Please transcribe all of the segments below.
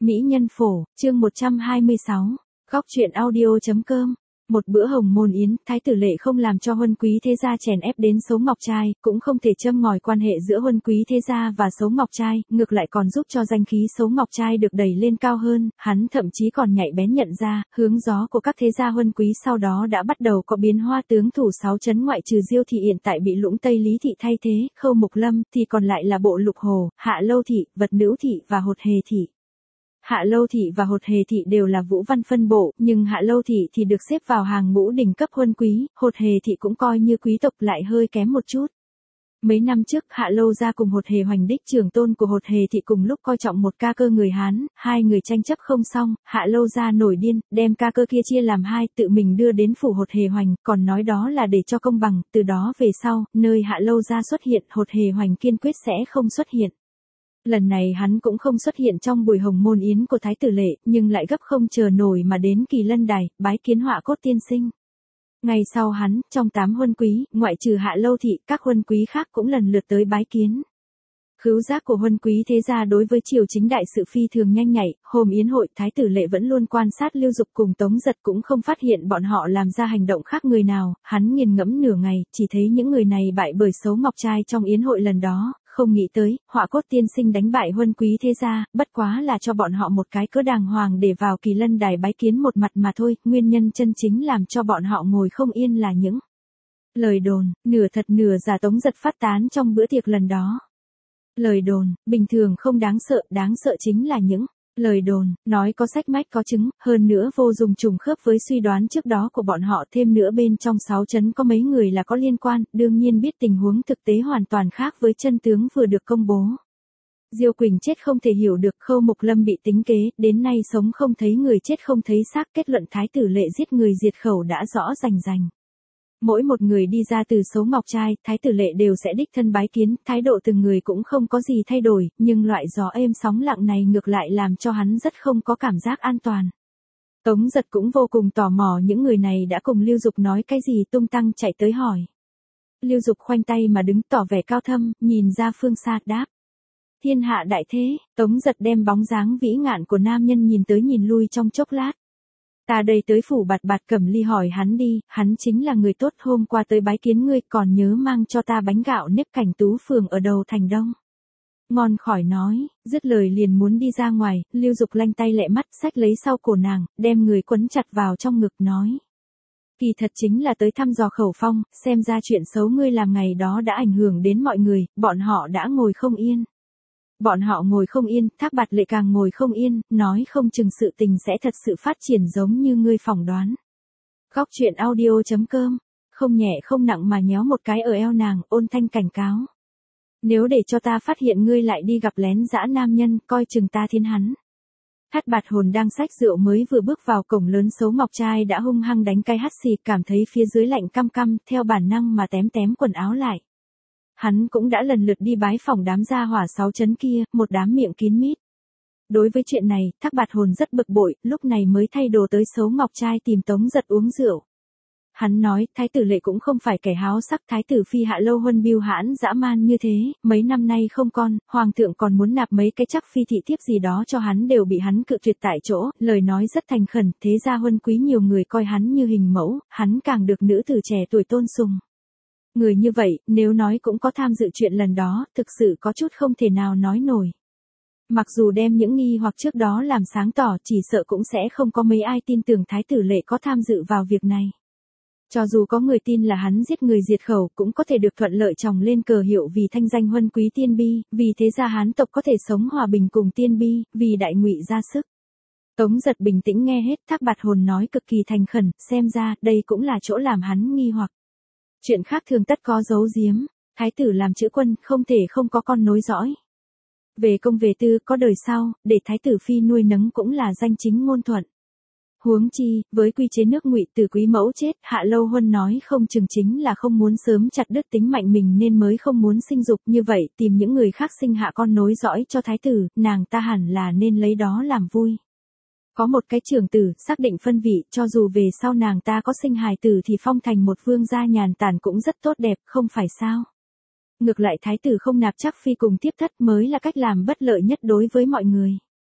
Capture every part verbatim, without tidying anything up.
Mỹ nhân phổ, chương một trăm hai mươi sáu, góc truyện audio.com. Một bữa hồng môn yến, thái tử Lệ không làm cho huân quý thế gia chèn ép đến xấu ngọc trai, cũng không thể châm ngòi quan hệ giữa huân quý thế gia và xấu ngọc trai, ngược lại còn giúp cho danh khí xấu ngọc trai được đẩy lên cao hơn, hắn thậm chí còn nhạy bén nhận ra, hướng gió của các thế gia huân quý sau đó đã bắt đầu có biến hoa. Tướng thủ sáu trấn ngoại trừ Diêu thị hiện tại bị Lũng Tây Lý thị thay thế, Khâu Mục Lâm thì còn lại là Bộ Lục Hồ, Hạ Lâu thị, Vật Nữ thị và Hột Hề thị. Hạ Lâu thị và Hột Hề thị đều là Vũ Văn phân bộ, nhưng Hạ Lâu thị thì được xếp vào hàng ngũ đỉnh cấp huân quý, Hột Hề thị cũng coi như quý tộc lại hơi kém một chút. Mấy năm trước, Hạ Lâu gia cùng Hột Hề Hoành đích trưởng tôn của Hột Hề thị cùng lúc coi trọng một ca cơ người Hán, hai người tranh chấp không xong, Hạ Lâu gia nổi điên, đem ca cơ kia chia làm hai, tự mình đưa đến phủ Hột Hề Hoành, còn nói đó là để cho công bằng, từ đó về sau, nơi Hạ Lâu gia xuất hiện, Hột Hề Hoành kiên quyết sẽ không xuất hiện. Lần này hắn cũng không xuất hiện trong buổi hồng môn yến của thái tử Lệ, nhưng lại gấp không chờ nổi mà đến Kỳ Lân Đài, bái kiến Họa Cốt tiên sinh. Ngày sau hắn, trong tám huân quý, ngoại trừ Hạ Lâu thị, các huân quý khác cũng lần lượt tới bái kiến. Khứu giác của huân quý thế gia đối với triều chính đại sự phi thường nhanh nhạy, hôm yến hội, thái tử Lệ vẫn luôn quan sát Lưu Dục cùng Tống Giật, cũng không phát hiện bọn họ làm ra hành động khác người nào, hắn nghiền ngẫm nửa ngày, chỉ thấy những người này bại bởi xấu ngọc trai trong yến hội lần đó, không nghĩ tới, Họa Cốt tiên sinh đánh bại huân quý thế gia, bất quá là cho bọn họ một cái cớ đàng hoàng để vào Kỳ Lân Đài bái kiến một mặt mà thôi, nguyên nhân chân chính làm cho bọn họ ngồi không yên là những lời đồn, nửa thật nửa giả Tống Giật phát tán trong bữa tiệc lần đó. Lời đồn, bình thường không đáng sợ, đáng sợ chính là những lời đồn, nói có sách mách có chứng, hơn nữa vô dụng trùng khớp với suy đoán trước đó của bọn họ, thêm nữa bên trong sáu trấn có mấy người là có liên quan, đương nhiên biết tình huống thực tế hoàn toàn khác với chân tướng vừa được công bố. Diêu Quỳnh chết không thể hiểu được, Khâu Mục Lâm bị tính kế, đến nay sống không thấy người chết không thấy xác, kết luận thái tử Lệ giết người diệt khẩu đã rõ rành rành. Mỗi một người đi ra từ xấu ngọc trai, thái tử Lệ đều sẽ đích thân bái kiến, thái độ từng người cũng không có gì thay đổi, nhưng loại gió êm sóng lặng này ngược lại làm cho hắn rất không có cảm giác an toàn. Tống Giật cũng vô cùng tò mò những người này đã cùng Lưu Dục nói cái gì, tung tăng chạy tới hỏi. Lưu Dục khoanh tay mà đứng tỏ vẻ cao thâm, nhìn ra phương xa, đáp. Thiên hạ đại thế. Tống Giật đem bóng dáng vĩ ngạn của nam nhân nhìn tới nhìn lui trong chốc lát. Ta đây tới phủ Bạt Bạt Cẩm Ly hỏi hắn đi, hắn chính là người tốt, hôm qua tới bái kiến ngươi, còn nhớ mang cho ta bánh gạo nếp Cảnh Tú phường ở đầu thành Đông. Ngon khỏi nói, dứt lời liền muốn đi ra ngoài, Lưu Dục lanh tay lẹ mắt, xách lấy sau cổ nàng, đem người quấn chặt vào trong ngực nói. Kỳ thật chính là tới thăm dò khẩu phong, xem ra chuyện xấu ngươi làm ngày đó đã ảnh hưởng đến mọi người, bọn họ đã ngồi không yên. Bọn họ ngồi không yên, Thác Bạt Lệ càng ngồi không yên, nói không chừng sự tình sẽ thật sự phát triển giống như ngươi phỏng đoán. Góc truyện audio.com, không nhẹ không nặng mà nhéo một cái ở eo nàng, ôn thanh cảnh cáo. Nếu để cho ta phát hiện ngươi lại đi gặp lén dã nam nhân, coi chừng ta thiên hắn. Thát Bạt Hồn đang xách rượu mới vừa bước vào cổng lớn, xấu ngọc trai đã hung hăng đánh cái hắt xì, cảm thấy phía dưới lạnh căm căm, theo bản năng mà tém tém quần áo lại. Hắn cũng đã lần lượt đi bái phỏng đám gia hỏa sáu trấn kia, một đám miệng kín mít. Đối với chuyện này, Thác Bạt Hồn rất bực bội, lúc này mới thay đồ tới xấu ngọc trai tìm Tống Giật uống rượu. Hắn nói, thái tử Lệ cũng không phải kẻ háo sắc, thái tử phi Hạ Lâu Huân biêu hãn dã man như thế, mấy năm nay không con, hoàng thượng còn muốn nạp mấy cái chắc phi thị thiếp gì đó cho hắn đều bị hắn cự tuyệt tại chỗ, lời nói rất thành khẩn, thế ra huân quý nhiều người coi hắn như hình mẫu, hắn càng được nữ tử trẻ tuổi tôn sùng. Người như vậy, nếu nói cũng có tham dự chuyện lần đó, thực sự có chút không thể nào nói nổi. Mặc dù đem những nghi hoặc trước đó làm sáng tỏ, chỉ sợ cũng sẽ không có mấy ai tin tưởng thái tử Lệ có tham dự vào việc này. Cho dù có người tin là hắn giết người diệt khẩu, cũng có thể được thuận lợi tròng lên cờ hiệu vì thanh danh huân quý tiên bi, vì thế gia Hán tộc có thể sống hòa bình cùng tiên bi, vì đại ngụy ra sức. Tống Giật bình tĩnh nghe hết, Thác Bạt Hồn nói cực kỳ thành khẩn, xem ra, đây cũng là chỗ làm hắn nghi hoặc. Chuyện khác thường tất có giấu giếm, thái tử làm chữ quân, không thể không có con nối dõi. Về công về tư, có đời sau, để thái tử phi nuôi nấng cũng là danh chính ngôn thuận. Huống chi, với quy chế nước Ngụy từ quý mẫu chết, Hạ Lâu Huân nói không chừng chính là không muốn sớm chặt đứt tính mạnh mình nên mới không muốn sinh dục, như vậy tìm những người khác sinh hạ con nối dõi cho thái tử, nàng ta hẳn là nên lấy đó làm vui. Có một cái trưởng tử, xác định phân vị, cho dù về sau nàng ta có sinh hài tử thì phong thành một vương gia nhàn tản cũng rất tốt đẹp, không phải sao? Ngược lại thái tử không nạp chắc phi cùng tiếp thất mới là cách làm bất lợi nhất đối với mọi người.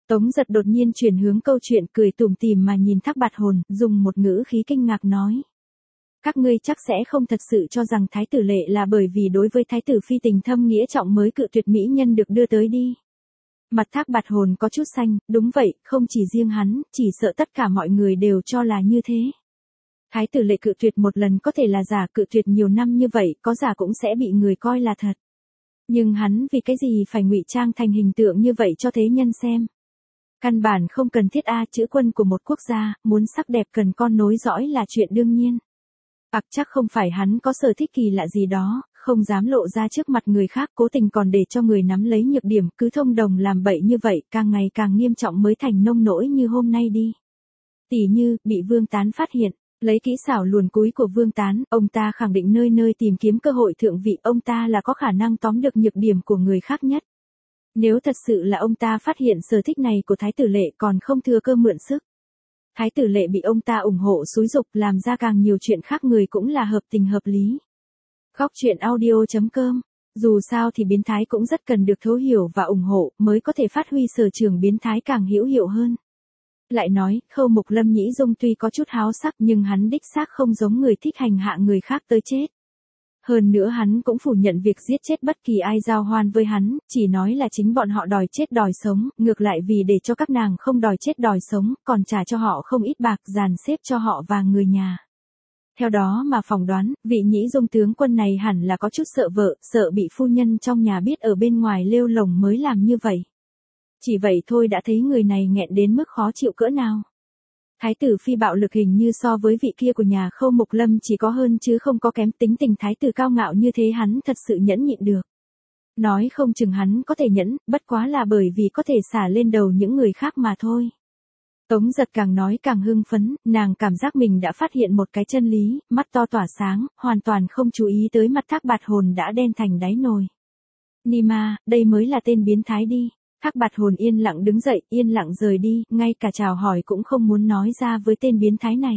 Tống Giật đột nhiên chuyển hướng câu chuyện, cười tủm tỉm mà nhìn Thác Bạt Hồn, dùng một ngữ khí kinh ngạc nói. Các ngươi chắc sẽ không thật sự cho rằng Thái tử Lệ là bởi vì đối với Thái tử Phi tình thâm nghĩa trọng mới cự tuyệt mỹ nhân được đưa tới đi. Mặt Thác Bạt Hồn có chút xanh, đúng vậy, không chỉ riêng hắn, chỉ sợ tất cả mọi người đều cho là như thế. Thái tử Lệ cự tuyệt một lần có thể là giả, cự tuyệt nhiều năm như vậy, có giả cũng sẽ bị người coi là thật. Nhưng hắn vì cái gì phải ngụy trang thành hình tượng như vậy cho thế nhân xem? Căn bản không cần thiết a, chữ quân của một quốc gia, muốn sắc đẹp cần con nối dõi là chuyện đương nhiên. Ặc chắc không phải hắn có sở thích kỳ lạ gì đó, không dám lộ ra trước mặt người khác, cố tình còn để cho người nắm lấy nhược điểm, cứ thông đồng làm bậy như vậy, càng ngày càng nghiêm trọng mới thành nông nỗi như hôm nay đi. Tỷ như, bị Vương Tán phát hiện, lấy kỹ xảo luồn cúi của Vương Tán, ông ta khẳng định nơi nơi tìm kiếm cơ hội thượng vị, ông ta là có khả năng tóm được nhược điểm của người khác nhất. Nếu thật sự là ông ta phát hiện sở thích này của Thái tử Lệ còn không thừa cơ mượn sức. Thái tử Lệ bị ông ta ủng hộ xúi dục làm ra càng nhiều chuyện khác người cũng là hợp tình hợp lý. Góc truyện audio chấm com. Dù sao thì biến thái cũng rất cần được thấu hiểu và ủng hộ mới có thể phát huy sở trường biến thái càng hữu hiệu hơn. Lại nói, Khâu Mục Lâm Nhĩ Dung tuy có chút háo sắc nhưng hắn đích xác không giống người thích hành hạ người khác tới chết. Hơn nữa hắn cũng phủ nhận việc giết chết bất kỳ ai giao hoan với hắn, chỉ nói là chính bọn họ đòi chết đòi sống, ngược lại vì để cho các nàng không đòi chết đòi sống, còn trả cho họ không ít bạc dàn xếp cho họ và người nhà. Theo đó mà phỏng đoán, vị Nhĩ Dung tướng quân này hẳn là có chút sợ vợ, sợ bị phu nhân trong nhà biết ở bên ngoài lêu lồng mới làm như vậy. Chỉ vậy thôi đã thấy người này nghẹn đến mức khó chịu cỡ nào. Thái tử Phi bạo lực hình như so với vị kia của nhà Khâu Mục Lâm chỉ có hơn chứ không có kém, tính tình thái tử cao ngạo như thế hắn thật sự nhẫn nhịn được. Nói không chừng hắn có thể nhẫn, bất quá là bởi vì có thể xả lên đầu những người khác mà thôi. Tống Giật càng nói càng hưng phấn, nàng cảm giác mình đã phát hiện một cái chân lý, mắt to tỏa sáng, hoàn toàn không chú ý tới mặt Thác Bạt Hồn đã đen thành đáy nồi. Nima, đây mới là tên biến thái đi. Thác Bạt Hồn yên lặng đứng dậy, yên lặng rời đi, ngay cả chào hỏi cũng không muốn nói ra với tên biến thái này.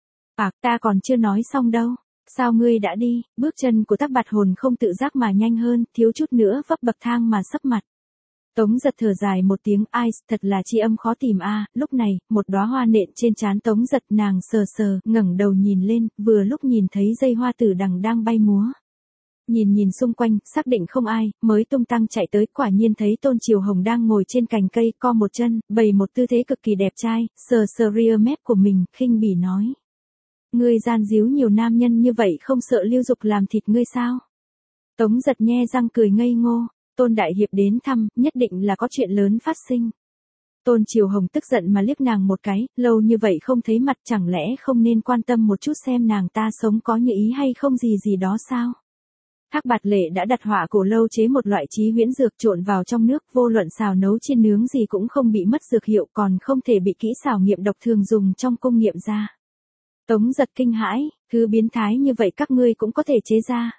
À, ta còn chưa nói xong đâu. Sao ngươi đã đi? Bước chân của Thác Bạt Hồn không tự giác mà nhanh hơn, thiếu chút nữa vấp bậc thang mà sấp mặt. Tống Giật thở dài một tiếng, ai, thật là chi âm khó tìm a. À. Lúc này, một đóa hoa nện trên trán Tống Giật, nàng sờ sờ, ngẩng đầu nhìn lên, vừa lúc nhìn thấy dây hoa tử đằng đang bay múa. Nhìn nhìn xung quanh, xác định không ai, mới tung tăng chạy tới, quả nhiên thấy Tôn Triều Hồng đang ngồi trên cành cây, co một chân, bày một tư thế cực kỳ đẹp trai, sờ sờ ria mép của mình, khinh bỉ nói. Ngươi gian díu nhiều nam nhân như vậy không sợ Lưu Dục làm thịt ngươi sao? Tống Giật nhe răng cười ngây ngô, Tôn Đại Hiệp đến thăm, nhất định là có chuyện lớn phát sinh. Tôn Triều Hồng tức giận mà liếc nàng một cái, lâu như vậy không thấy mặt chẳng lẽ không nên quan tâm một chút xem nàng ta sống có như ý hay không gì gì đó sao? Thác Bạt Lệ đã đặt họa cổ lâu chế một loại chí huyễn dược trộn vào trong nước, vô luận xào nấu chiên nướng gì cũng không bị mất dược hiệu, còn không thể bị kỹ xảo nghiệm độc thường dùng trong công nghiệm ra. Tống Giật kinh hãi, thứ biến thái như vậy các ngươi cũng có thể chế ra.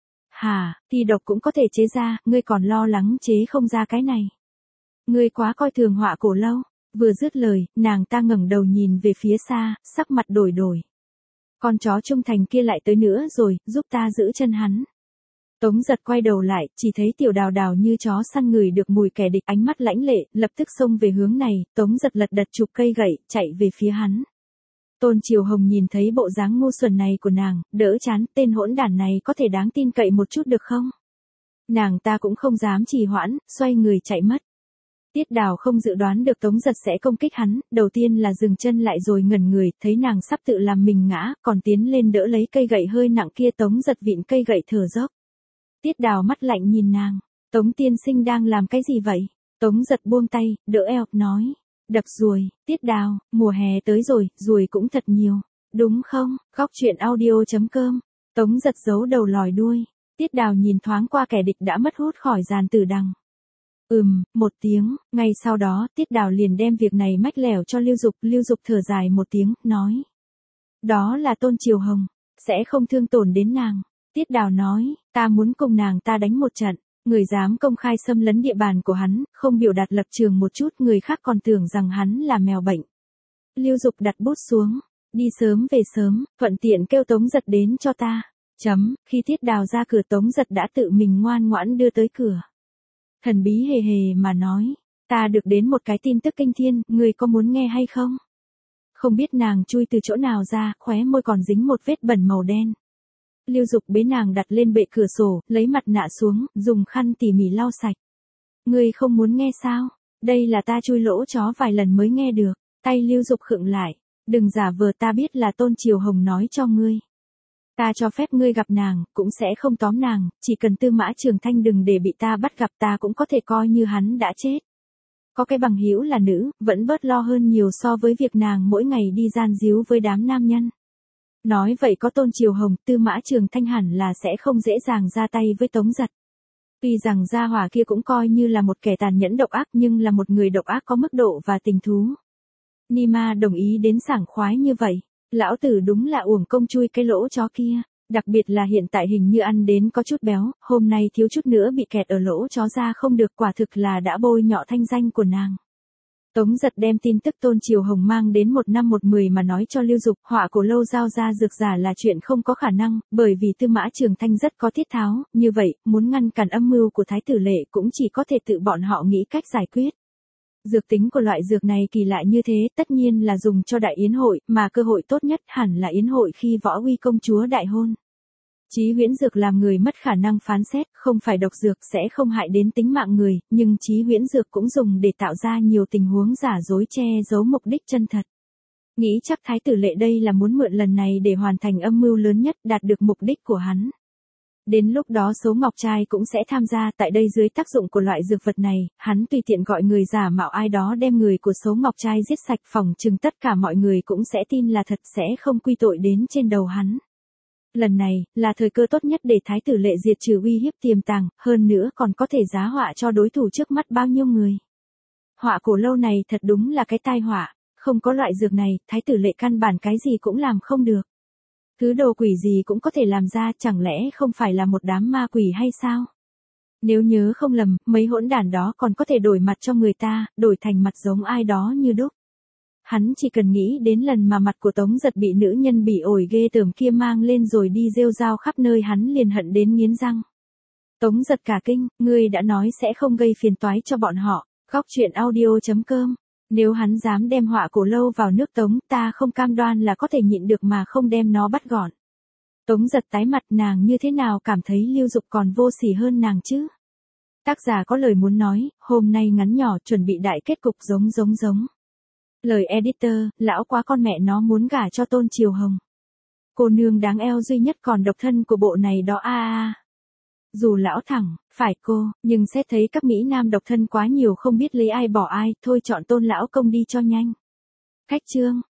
Hả, thì độc cũng có thể chế ra, ngươi còn lo lắng chế không ra cái này. Ngươi quá coi thường họa cổ lâu. Vừa dứt lời, nàng ta ngẩng đầu nhìn về phía xa, sắc mặt đổi đổi. Con chó trung thành kia lại tới nữa rồi, giúp ta giữ chân hắn. Tống Giật quay đầu lại, chỉ thấy Tiểu Đào Đào như chó săn ngửi được mùi kẻ địch, ánh mắt lãnh lệ, lập tức xông về hướng này, Tống Giật lật đật chụp cây gậy, chạy về phía hắn. Tôn Triều Hồng nhìn thấy bộ dáng ngu xuẩn này của nàng, đỡ chán, tên hỗn đản này có thể đáng tin cậy một chút được không? Nàng ta cũng không dám trì hoãn, xoay người chạy mất. Tiết Đào không dự đoán được Tống Giật sẽ công kích hắn, đầu tiên là dừng chân lại rồi ngẩn người, thấy nàng sắp tự làm mình ngã, còn tiến lên đỡ lấy cây gậy hơi nặng kia, Tống Giật vịn cây gậy thở dốc. Tiết Đào mắt lạnh nhìn nàng, Tống tiên sinh đang làm cái gì vậy? Tống Giật buông tay, đỡ eo, nói, đập ruồi. Tiết Đào, mùa hè tới rồi, ruồi cũng thật nhiều, đúng không? Góc truyện audio chấm com. Tống Giật giấu đầu lòi đuôi, Tiết Đào nhìn thoáng qua kẻ địch đã mất hút khỏi giàn tử đằng. Ừm, một tiếng, ngay sau đó, Tiết Đào liền đem việc này mách lẻo cho Lưu Dục, Lưu Dục thở dài một tiếng, nói. Đó là Tôn Triều Hồng, sẽ không thương tổn đến nàng. Tiết Đào nói, ta muốn cùng nàng ta đánh một trận, người dám công khai xâm lấn địa bàn của hắn, không biểu đạt lập trường một chút, người khác còn tưởng rằng hắn là mèo bệnh. Lưu Dục đặt bút xuống, đi sớm về sớm, thuận tiện kêu Tống Giật đến cho ta. Chấm, khi Tiết Đào ra cửa Tống Giật đã tự mình ngoan ngoãn đưa tới cửa. Thần bí hề hề mà nói, Ta được đến một cái tin tức kinh thiên, ngươi có muốn nghe hay không? Không biết nàng chui từ chỗ nào ra, khóe môi còn dính một vết bẩn màu đen. Lưu Dục bế nàng đặt lên bệ cửa sổ, lấy mặt nạ xuống, dùng khăn tỉ mỉ lau sạch. Ngươi không muốn nghe sao? Đây là ta chui lỗ chó vài lần mới nghe được. Tay Lưu Dục khựng lại. Đừng giả vờ, ta biết là Tôn Triều Hồng nói cho ngươi. Ta cho phép ngươi gặp nàng, cũng sẽ không tóm nàng, chỉ cần Tư Mã Trường Thanh đừng để bị ta bắt gặp, ta cũng có thể coi như hắn đã chết. Có cái bằng hữu là nữ, vẫn bớt lo hơn nhiều so với việc nàng mỗi ngày đi gian díu với đám nam nhân. Nói vậy có Tôn Triều Hồng, Tư Mã Trường Thanh hẳn là sẽ không dễ dàng ra tay với Tống Giật. Tuy rằng gia hỏa kia cũng coi như là một kẻ tàn nhẫn độc ác, nhưng là một người độc ác có mức độ và tình thú. Nima đồng ý đến sảng khoái như vậy. Lão tử đúng là uổng công chui cái lỗ chó kia. Đặc biệt là hiện tại hình như ăn đến có chút béo, hôm nay thiếu chút nữa bị kẹt ở lỗ chó ra không được, quả thực là đã bôi nhọ thanh danh của nàng. Tống Giật đem tin tức Tôn Triều Hồng mang đến một năm một mười mà nói cho Lưu Dục, họa cổ lâu giao ra dược giả là chuyện không có khả năng, bởi vì Tư Mã Trường Thanh rất có thiết tháo, như vậy, muốn ngăn cản âm mưu của Thái tử Lệ cũng chỉ có thể tự bọn họ nghĩ cách giải quyết. Dược tính của loại dược này kỳ lạ như thế, tất nhiên là dùng cho đại yến hội, mà cơ hội tốt nhất hẳn là yến hội khi Võ Uy công chúa đại hôn. Chí huyễn dược làm người mất khả năng phán xét, không phải độc dược sẽ không hại đến tính mạng người, nhưng chí huyễn dược cũng dùng để tạo ra nhiều tình huống giả dối che giấu mục đích chân thật. Nghĩ chắc Thái tử Lệ đây là muốn mượn lần này để hoàn thành âm mưu lớn nhất, đạt được mục đích của hắn. Đến lúc đó Số Ngọc Trai cũng sẽ tham gia, tại đây dưới tác dụng của loại dược vật này, hắn tùy tiện gọi người giả mạo ai đó đem người của Số Ngọc Trai giết sạch, phỏng chừng tất cả mọi người cũng sẽ tin là thật, sẽ không quy tội đến trên đầu hắn. Lần này, là thời cơ tốt nhất để Thái tử Lệ diệt trừ uy hiếp tiềm tàng, hơn nữa còn có thể giá họa cho đối thủ trước mắt bao nhiêu người. Họa cổ lâu này thật đúng là cái tai họa, không có loại dược này, Thái tử Lệ căn bản cái gì cũng làm không được. Thứ đồ quỷ gì cũng có thể làm ra, chẳng lẽ không phải là một đám ma quỷ hay sao? Nếu nhớ không lầm, mấy hỗn đản đó còn có thể đổi mặt cho người ta, đổi thành mặt giống ai đó như đúc. Hắn chỉ cần nghĩ đến lần mà mặt của Tống Giật bị nữ nhân bị ổi ghê tởm kia mang lên rồi đi rêu rao khắp nơi, hắn liền hận đến nghiến răng. Tống Giật cả kinh, ngươi đã nói sẽ không gây phiền toái cho bọn họ. Góc truyện audio chấm com. Nếu hắn dám đem họa cổ lâu vào nước Tống, ta không cam đoan là có thể nhịn được mà không đem nó bắt gọn. Tống Giật tái mặt, nàng như thế nào cảm thấy Lưu Dục còn vô sỉ hơn nàng chứ? Tác giả có lời muốn nói, hôm nay ngắn nhỏ chuẩn bị đại kết cục giống giống giống. Lời editor, lão quá con mẹ nó muốn gả cho Tôn Triều Hồng. Cô nương đáng eo duy nhất còn độc thân của bộ này đó a a. Dù lão thẳng, phải cô, nhưng xét thấy các Mỹ Nam độc thân quá nhiều không biết lấy ai bỏ ai, thôi chọn Tôn lão công đi cho nhanh. Khách chương.